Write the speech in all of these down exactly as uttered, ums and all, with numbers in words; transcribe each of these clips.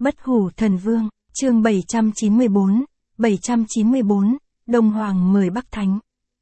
Bất hủ thần vương, chương bảy trăm chín mươi tư, bảy trăm chín mươi tư, Đông Hoàng mời Bắc Thánh.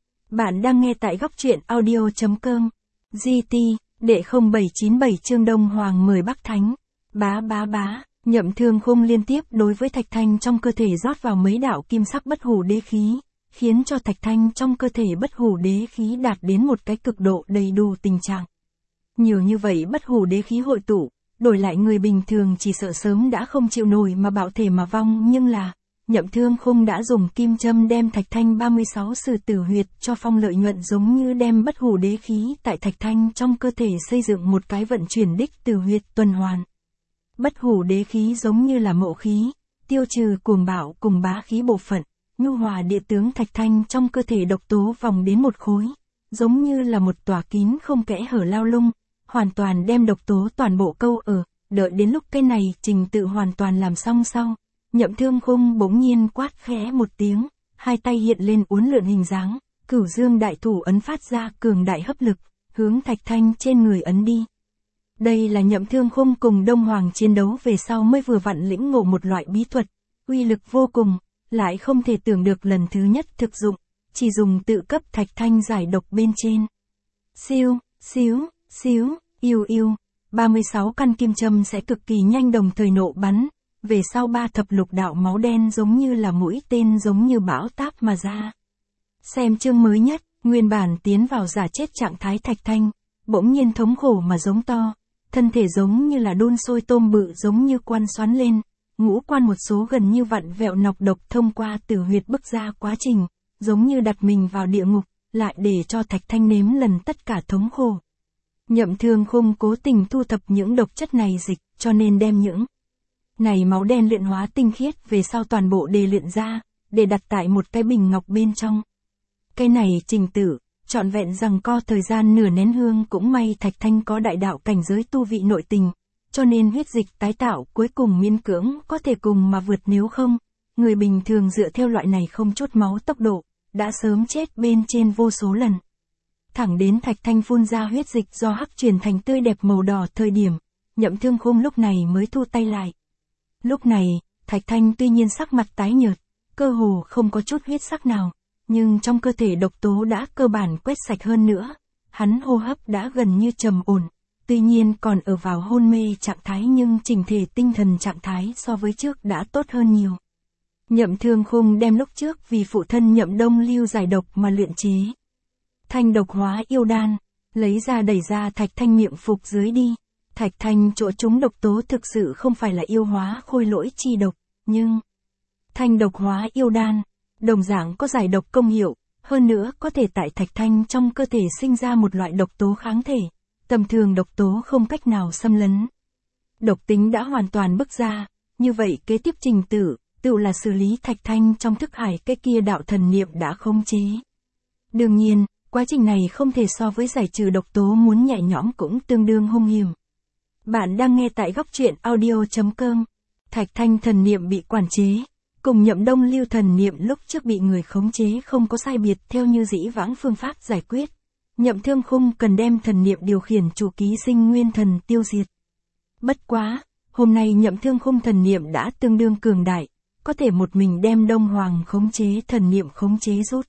Bạn đang nghe tại góc truyện audio chấm com. giê tê, đệ không bảy chín bảy chương Đông Hoàng mời Bắc Thánh. Bá bá bá, Nhậm Thương Khung liên tiếp đối với Thạch Thanh trong cơ thể rót vào mấy đạo kim sắc bất hủ đế khí, khiến cho Thạch Thanh trong cơ thể bất hủ đế khí đạt đến một cái cực độ đầy đủ tình trạng. Nhiều như vậy bất hủ đế khí hội tụ, đổi lại người bình thường chỉ sợ sớm đã không chịu nổi mà bạo thể mà vong, nhưng là, Nhậm Thương Khung đã dùng kim châm đem Thạch Thanh ba mươi sáu sử tử huyệt cho phong lợi nhuận, giống như đem bất hủ đế khí tại Thạch Thanh trong cơ thể xây dựng một cái vận chuyển đích tử huyệt tuần hoàn. Bất hủ đế khí giống như là mộ khí, tiêu trừ cuồng bạo cùng bá khí bộ phận, nhu hòa địa tướng Thạch Thanh trong cơ thể độc tố vòng đến một khối, giống như là một tòa kín không kẽ hở lao lung, hoàn toàn đem độc tố toàn bộ câu ở, đợi đến lúc cái này trình tự hoàn toàn làm xong sau, Nhậm Thương Khung bỗng nhiên quát khẽ một tiếng, hai tay hiện lên uốn lượn hình dáng, Cửu Dương đại thủ ấn phát ra cường đại hấp lực, hướng Thạch Thanh trên người ấn đi. Đây là Nhậm Thương Khung cùng Đông Hoàng chiến đấu về sau mới vừa vặn lĩnh ngộ một loại bí thuật, uy lực vô cùng, lại không thể tưởng được lần thứ nhất thực dụng, chỉ dùng tự cấp Thạch Thanh giải độc bên trên. Siêu, xíu, xíu, yêu yêu, ba mươi sáu căn kim châm sẽ cực kỳ nhanh đồng thời nổ bắn, về sau ba thập lục đạo máu đen giống như là mũi tên giống như bão táp mà ra. Xem chương mới nhất, nguyên bản tiến vào giả chết trạng thái Thạch Thanh, bỗng nhiên thống khổ mà giống to, thân thể giống như là đun sôi tôm bự giống như quan xoắn lên, ngũ quan một số gần như vặn vẹo nọc độc thông qua tử huyệt bức ra quá trình, giống như đặt mình vào địa ngục, lại để cho Thạch Thanh nếm lần tất cả thống khổ. Nhậm Thương Khung cố tình thu thập những độc chất này dịch, cho nên đem những này máu đen luyện hóa tinh khiết về sau toàn bộ đề luyện ra, để đặt tại một cái bình ngọc bên trong. Cái này trình tự, trọn vẹn rằng co thời gian nửa nén hương, cũng may Thạch Thanh có đại đạo cảnh giới tu vị nội tình, cho nên huyết dịch tái tạo cuối cùng miễn cưỡng có thể cùng mà vượt, nếu không, người bình thường dựa theo loại này không chút máu tốc độ, đã sớm chết bên trên vô số lần. Thẳng đến Thạch Thanh phun ra huyết dịch do hắc chuyển thành tươi đẹp màu đỏ thời điểm, Nhậm Thương Khung lúc này mới thu tay lại. Lúc này, Thạch Thanh tuy nhiên sắc mặt tái nhợt, cơ hồ không có chút huyết sắc nào, nhưng trong cơ thể độc tố đã cơ bản quét sạch hơn nữa, hắn hô hấp đã gần như trầm ổn, tuy nhiên còn ở vào hôn mê trạng thái nhưng chỉnh thể tinh thần trạng thái so với trước đã tốt hơn nhiều. Nhậm Thương Khung đem lúc trước vì phụ thân Nhậm Đông Lưu giải độc mà luyện chế Thanh độc hóa yêu đan, lấy ra đẩy ra Thạch Thanh miệng phục dưới đi. Thạch Thanh chỗ chúng độc tố thực sự không phải là yêu hóa khôi lỗi chi độc, nhưng Thanh độc hóa yêu đan, đồng dạng có giải độc công hiệu, hơn nữa có thể tại Thạch Thanh trong cơ thể sinh ra một loại độc tố kháng thể, tầm thường độc tố không cách nào xâm lấn. Độc tính đã hoàn toàn bức ra, như vậy kế tiếp trình tự, tự là xử lý Thạch Thanh trong thức hải cái kia đạo thần niệm đã khống chế. Đương nhiên, quá trình này không thể so với giải trừ độc tố muốn nhẹ nhõm cũng tương đương hung hiểm. Bạn đang nghe tại góc truyện audio chấm com. Thạch Thanh thần niệm bị quản chế, cùng Nhậm Đông Lưu thần niệm lúc trước bị người khống chế không có sai biệt, theo như dĩ vãng phương pháp giải quyết. Nhậm Thương Khung cần đem thần niệm điều khiển chủ ký sinh nguyên thần tiêu diệt. Bất quá, hôm nay Nhậm Thương Khung thần niệm đã tương đương cường đại, có thể một mình đem Đông Hoàng khống chế thần niệm khống chế rút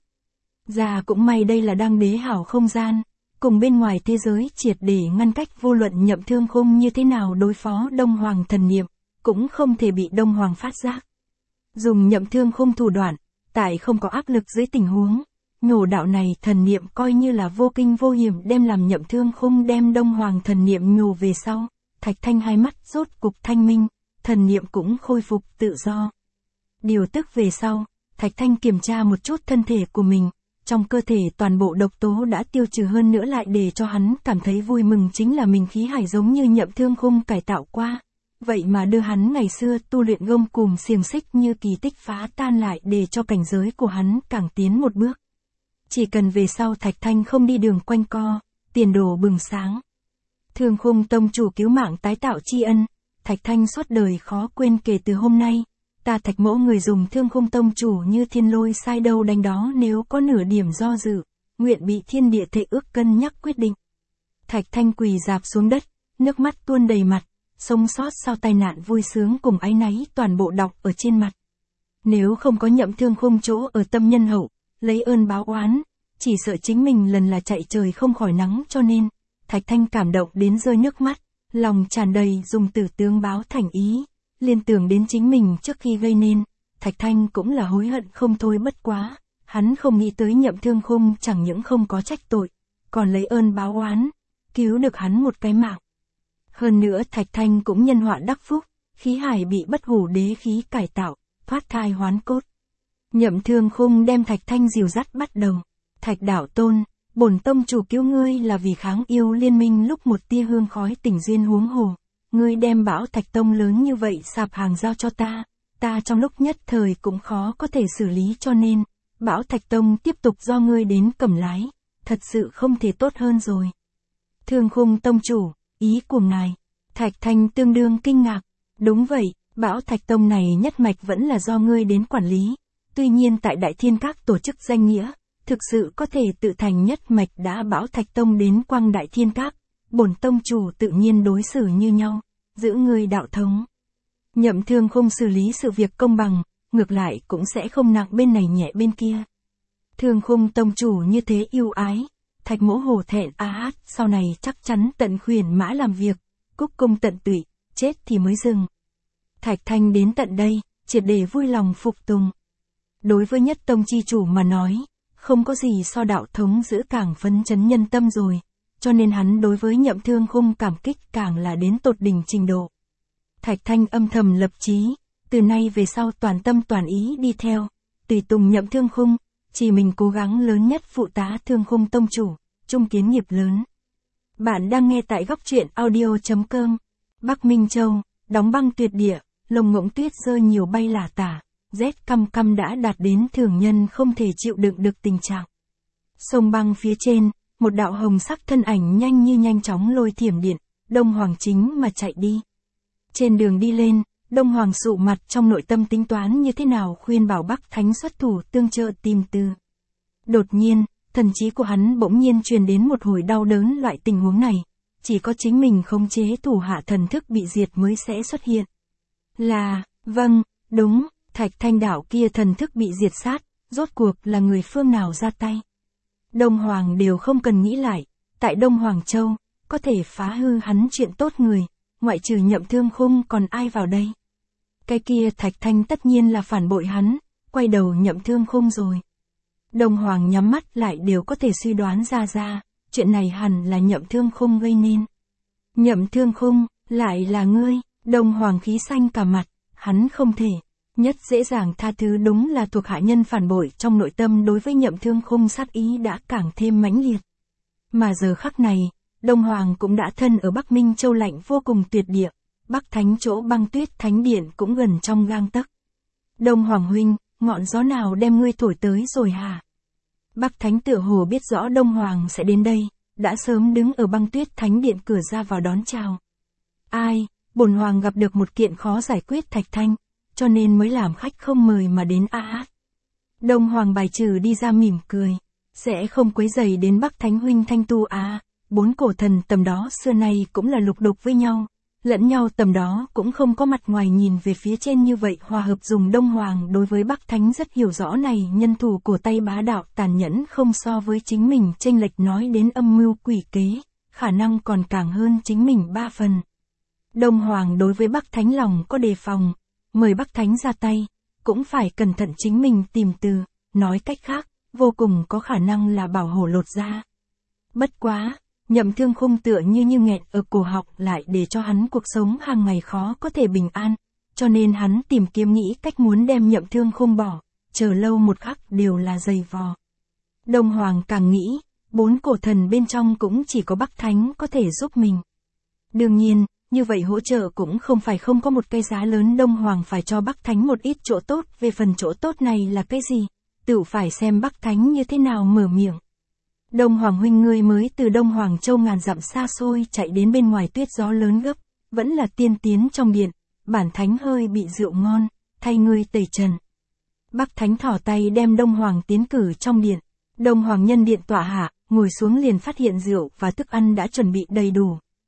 ra, cũng may đây là đang đế hảo không gian, cùng bên ngoài thế giới triệt để ngăn cách, vô luận Nhậm Thương Khung như thế nào đối phó Đông Hoàng thần niệm, cũng không thể bị Đông Hoàng phát giác. Dùng Nhậm Thương Khung thủ đoạn, tại không có áp lực dưới tình huống, nhổ đạo này thần niệm coi như là vô kinh vô hiểm đem làm Nhậm Thương Khung đem Đông Hoàng thần niệm nhổ về sau, Thạch Thanh hai mắt rốt cục thanh minh, thần niệm cũng khôi phục tự do. Điều tức về sau, Thạch Thanh kiểm tra một chút thân thể của mình. Trong cơ thể toàn bộ độc tố đã tiêu trừ, hơn nữa lại để cho hắn cảm thấy vui mừng chính là mình khí hải giống như Nhậm Thương Khung cải tạo qua. Vậy mà đưa hắn ngày xưa tu luyện gông cùm xiềng xích như kỳ tích phá tan lại, để cho cảnh giới của hắn càng tiến một bước. Chỉ cần về sau Thạch Thanh không đi đường quanh co, tiền đồ bừng sáng. Thương Khung tông chủ cứu mạng tái tạo tri ân, Thạch Thanh suốt đời khó quên, kể từ hôm nay. Ta Thạch mẫu người dùng Thương Khung tông chủ như thiên lôi sai đâu đánh đó, nếu có nửa điểm do dự, nguyện bị thiên địa thệ ước cân nhắc quyết định. Thạch Thanh quỳ rạp xuống đất, nước mắt tuôn đầy mặt, sống sót sau tai nạn vui sướng cùng áy náy toàn bộ đọc ở trên mặt. Nếu không có Nhậm Thương Khung chỗ ở tâm nhân hậu, lấy ơn báo oán, chỉ sợ chính mình lần là chạy trời không khỏi nắng, cho nên, Thạch Thanh cảm động đến rơi nước mắt, lòng tràn đầy dùng từ tướng báo thành ý, liên tưởng đến chính mình trước khi gây nên, Thạch Thanh cũng là hối hận không thôi. Bất quá, hắn không nghĩ tới Nhậm Thương Khung chẳng những không có trách tội, còn lấy ơn báo oán, cứu được hắn một cái mạng. Hơn nữa Thạch Thanh cũng nhân họa đắc phúc, khí hải bị bất hủ đế khí cải tạo, thoát thai hoán cốt. Nhậm Thương Khung đem Thạch Thanh dìu dắt bắt đầu. Thạch đạo tôn, bổn tông chủ cứu ngươi là vì kháng yêu liên minh lúc một tia hương khói tình duyên, huống hồ. Ngươi đem Bảo Thạch Tông lớn như vậy sạp hàng giao cho ta, ta trong lúc nhất thời cũng khó có thể xử lý, cho nên, Bảo Thạch Tông tiếp tục do ngươi đến cầm lái, thật sự không thể tốt hơn rồi. Thương Khung tông chủ, ý của ngài. Thạch Thanh tương đương kinh ngạc. Đúng vậy, Bảo Thạch Tông này nhất mạch vẫn là do ngươi đến quản lý. Tuy nhiên tại Đại Thiên Các tổ chức danh nghĩa, thực sự có thể tự thành nhất mạch đã Bảo Thạch Tông đến quang Đại Thiên Các, bổn tông chủ tự nhiên đối xử như nhau, giữ ngươi đạo thống. Nhậm Thương Khung xử lý sự việc công bằng, ngược lại cũng sẽ không nặng bên này nhẹ bên kia. Thương Khung tông chủ như thế yêu ái, Thạch Mỗ hổ thẹn a hát, sau này chắc chắn tận khuyển mã làm việc, cúc cung tận tụy, chết thì mới dừng. Thạch Thanh đến tận đây, triệt để vui lòng phục tùng. Đối với nhất tông chi chủ mà nói, không có gì so đạo thống giữ càng phấn chấn nhân tâm rồi, cho nên hắn đối với Nhậm Thương Khung cảm kích càng là đến tột đỉnh trình độ. Thạch Thanh âm thầm lập chí, từ nay về sau toàn tâm toàn ý đi theo, tùy tùng Nhậm Thương Khung, chỉ mình cố gắng lớn nhất phụ tá Thương Khung tông chủ, chung kiến nghiệp lớn. Bạn đang nghe tại góc truyện audio chấm com. Bắc Minh Châu, đóng băng tuyệt địa, lồng ngỗng tuyết rơi nhiều bay lả tả, rét căm căm đã đạt đến thường nhân không thể chịu đựng được tình trạng. Sông băng phía trên, một đạo hồng sắc thân ảnh nhanh như nhanh chóng lôi thiểm điện, Đông Hoàng chính mà chạy đi. Trên đường đi lên, Đông Hoàng sụ mặt trong nội tâm tính toán như thế nào khuyên bảo Bắc Thánh xuất thủ tương trợ tìm từ. Đột nhiên, thần trí của hắn bỗng nhiên truyền đến một hồi đau đớn, loại tình huống này, chỉ có chính mình khống chế thủ hạ thần thức bị diệt mới sẽ xuất hiện. Là, vâng, đúng, Thạch Thanh đạo kia thần thức bị diệt sát, rốt cuộc là người phương nào ra tay. Đông Hoàng đều không cần nghĩ lại, tại Đông Hoàng Châu, có thể phá hư hắn chuyện tốt người, ngoại trừ Nhậm Thương Khung còn ai vào đây. Cái kia Thạch Thanh tất nhiên là phản bội hắn, quay đầu Nhậm Thương Khung rồi. Đông Hoàng nhắm mắt lại đều có thể suy đoán ra ra, chuyện này hẳn là Nhậm Thương Khung gây nên. Nhậm Thương Khung, lại là ngươi, Đông Hoàng khí xanh cả mặt, hắn không thể, nhất dễ dàng tha thứ đúng là thuộc hạ nhân phản bội, trong nội tâm đối với Nhậm Thương Khung sát ý đã càng thêm mãnh liệt. Mà giờ khắc này, Đông Hoàng cũng đã thân ở Bắc Minh Châu lạnh vô cùng tuyệt địa, Bắc Thánh chỗ băng tuyết thánh điện cũng gần trong gang tấc. Đông Hoàng huynh, ngọn gió nào đem ngươi thổi tới rồi hả? Bắc Thánh tựa hồ biết rõ Đông Hoàng sẽ đến đây, đã sớm đứng ở băng tuyết thánh điện cửa ra vào đón chào. Ai, bổn hoàng gặp được một kiện khó giải quyết Thạch Thanh, cho nên mới làm khách không mời mà đến a hát. Đông Hoàng bài trừ đi ra mỉm cười, sẽ không quấy rầy đến Bắc Thánh huynh thanh tu à, bốn cổ thần tầm đó xưa nay cũng là lục đục với nhau, lẫn nhau tầm đó cũng không có mặt ngoài nhìn về phía trên như vậy hòa hợp. Dùng Đông Hoàng đối với Bắc Thánh rất hiểu rõ này, nhân thủ cổ tay bá đạo tàn nhẫn không so với chính mình chênh lệch, nói đến âm mưu quỷ kế, khả năng còn càng hơn chính mình ba phần. Đông Hoàng đối với Bắc Thánh lòng có đề phòng, mời Bắc Thánh ra tay, cũng phải cẩn thận chính mình tìm từ, nói cách khác, vô cùng có khả năng là bảo hổ lột da. Bất quá, Nhậm Thương Khung tựa như như nghẹn ở cổ họng, lại để cho hắn cuộc sống hàng ngày khó có thể bình an, cho nên hắn tìm kiếm nghĩ cách muốn đem Nhậm Thương Khung bỏ, chờ lâu một khắc đều là dày vò. Đông Hoàng càng nghĩ, bốn cổ thần bên trong cũng chỉ có Bắc Thánh có thể giúp mình. Đương nhiên, như vậy hỗ trợ cũng không phải không có một cái giá lớn, Đông Hoàng phải cho Bắc Thánh một ít chỗ tốt, về phần chỗ tốt này là cái gì, tự phải xem Bắc Thánh như thế nào mở miệng. Đông Hoàng huynh, ngươi mới từ Đông Hoàng Châu ngàn dặm xa xôi chạy đến bên ngoài tuyết gió lớn gấp, vẫn là tiên tiến trong điện, bản Thánh hơi bị rượu ngon, thay ngươi tẩy trần. Bắc Thánh thỏ tay đem Đông Hoàng tiến cử trong điện, Đông Hoàng nhân điện tọa hạ, ngồi xuống liền phát hiện rượu và thức ăn đã chuẩn bị đầy đủ,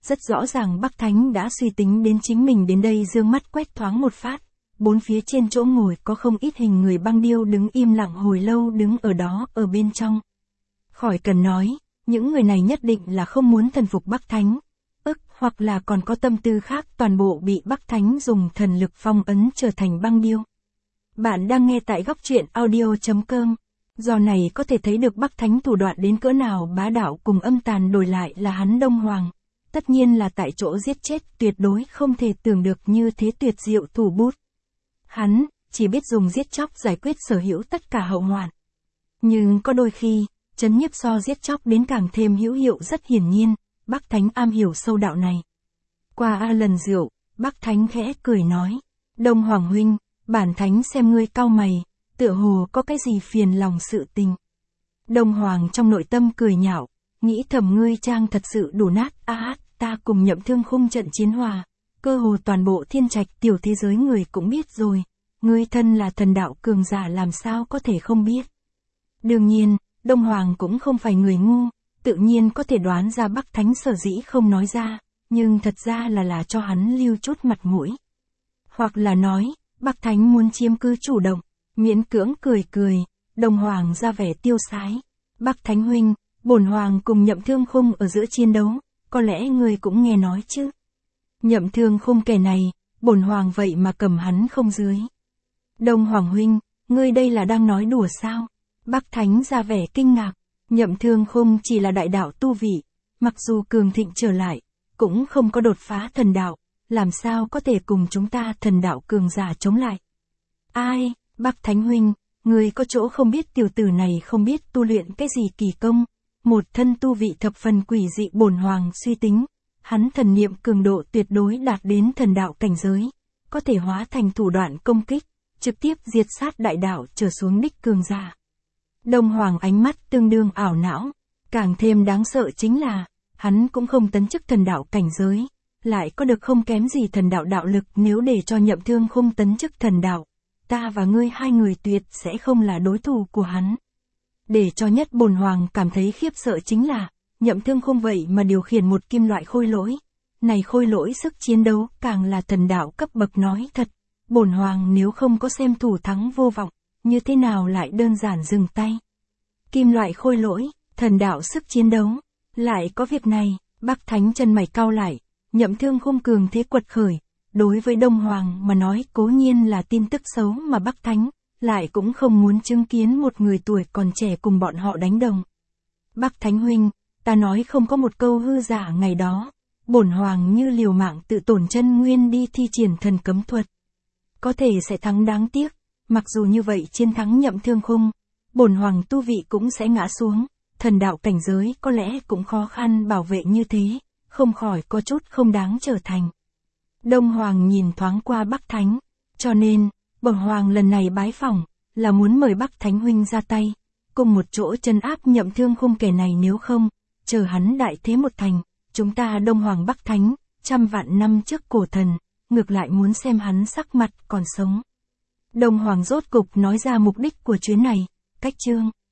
Rất rõ ràng Bắc Thánh đã suy tính đến chính mình đến đây dương mắt quét thoáng một phát. Bốn phía trên chỗ ngồi có không ít hình người băng điêu đứng im lặng hồi lâu đứng ở đó ở bên trong. Khỏi cần nói, những người này nhất định là không muốn thần phục Bắc Thánh. Ức hoặc là còn có tâm tư khác toàn bộ bị Bắc Thánh dùng thần lực phong ấn trở thành băng điêu. Bạn đang nghe tại góc truyện audio chấm com. Do này có thể thấy được Bắc Thánh thủ đoạn đến cỡ nào bá đạo cùng âm tàn, đổi lại là hắn Đông Hoàng. Tất nhiên là tại chỗ giết chết, tuyệt đối không thể tưởng được như thế tuyệt diệu thủ bút. Hắn, chỉ biết dùng giết chóc giải quyết sở hữu tất cả hậu hoạn. Nhưng có đôi khi, trấn nhiếp so giết chóc đến càng thêm hữu hiệu, rất hiển nhiên, Bắc Thánh am hiểu sâu đạo này. Qua a lần rượu, Bắc Thánh khẽ cười nói, Đông Hoàng huynh, bản Thánh xem ngươi cau mày, tựa hồ có cái gì phiền lòng sự tình. Đông Hoàng trong nội tâm cười nhạo, nghĩ thầm ngươi trang thật sự đủ nát, a hát, ta cùng Nhậm Thương Khung trận chiến hòa, cơ hồ toàn bộ thiên trạch tiểu thế giới người cũng biết rồi, ngươi thân là thần đạo cường giả làm sao có thể không biết. Đương nhiên, Đông Hoàng cũng không phải người ngu, tự nhiên có thể đoán ra Bắc Thánh sở dĩ không nói ra, nhưng thật ra là là cho hắn lưu chút mặt mũi. Hoặc là nói, Bắc Thánh muốn chiếm cứ chủ động, miễn cưỡng cười cười, Đông Hoàng ra vẻ tiêu sái. Bắc Thánh huynh, bổn Hoàng cùng Nhậm Thương Khung ở giữa chiến đấu, có lẽ ngươi cũng nghe nói chứ. Nhậm Thương Khung kẻ này, bổn Hoàng vậy mà cầm hắn không dưới. Đông Hoàng huynh, ngươi đây là đang nói đùa sao? Bắc Thánh ra vẻ kinh ngạc, Nhậm Thương Khung chỉ là đại đạo tu vị, mặc dù cường thịnh trở lại, cũng không có đột phá thần đạo, làm sao có thể cùng chúng ta thần đạo cường giả chống lại. Ai, Bắc Thánh huynh, ngươi có chỗ không biết, tiểu tử này không biết tu luyện cái gì kỳ công, một thân tu vị thập phần quỷ dị. Bổn Hoàng suy tính, hắn thần niệm cường độ tuyệt đối đạt đến thần đạo cảnh giới, có thể hóa thành thủ đoạn công kích, trực tiếp diệt sát đại đạo trở xuống đích cường giả. Đông Hoàng ánh mắt tương đương ảo não, càng thêm đáng sợ chính là, hắn cũng không tấn chức thần đạo cảnh giới, lại có được không kém gì thần đạo đạo lực. Nếu để cho Nhậm Thương Khung tấn chức thần đạo, ta và ngươi hai người tuyệt sẽ không là đối thủ của hắn. Để cho nhất bổn Hoàng cảm thấy khiếp sợ chính là, Nhậm Thương Khung vậy mà điều khiển một kim loại khôi lỗi, này khôi lỗi sức chiến đấu càng là thần đạo cấp bậc. Nói thật, bổn Hoàng nếu không có xem thủ thắng vô vọng, như thế nào lại đơn giản dừng tay. Kim loại khôi lỗi, thần đạo sức chiến đấu, lại có việc này. Bắc Thánh chân mày cau lại, Nhậm Thương Khung cường thế quật khởi, đối với Đông Hoàng mà nói cố nhiên là tin tức xấu, mà Bắc Thánh lại cũng không muốn chứng kiến một người tuổi còn trẻ cùng bọn họ đánh đồng. Bắc Thánh huynh, ta nói không có một câu hư giả, ngày đó, bổn Hoàng như liều mạng tự tổn chân nguyên đi thi triển thần cấm thuật. Có thể sẽ thắng, đáng tiếc, mặc dù như vậy chiến thắng Nhậm Thương Khung, bổn Hoàng tu vị cũng sẽ ngã xuống, thần đạo cảnh giới có lẽ cũng khó khăn bảo vệ như thế, không khỏi có chút không đáng trở thành. Đông Hoàng nhìn thoáng qua Bắc Thánh, cho nên, bổn Hoàng lần này bái phỏng, là muốn mời Bắc Thánh huynh ra tay, cùng một chỗ trấn áp Nhậm Thương Khung kẻ này, nếu không, chờ hắn đại thế một thành, chúng ta Đông Hoàng Bắc Thánh, trăm vạn năm trước cổ thần, ngược lại muốn xem hắn sắc mặt còn sống. Đông Hoàng rốt cục nói ra mục đích của chuyến này, cách chương.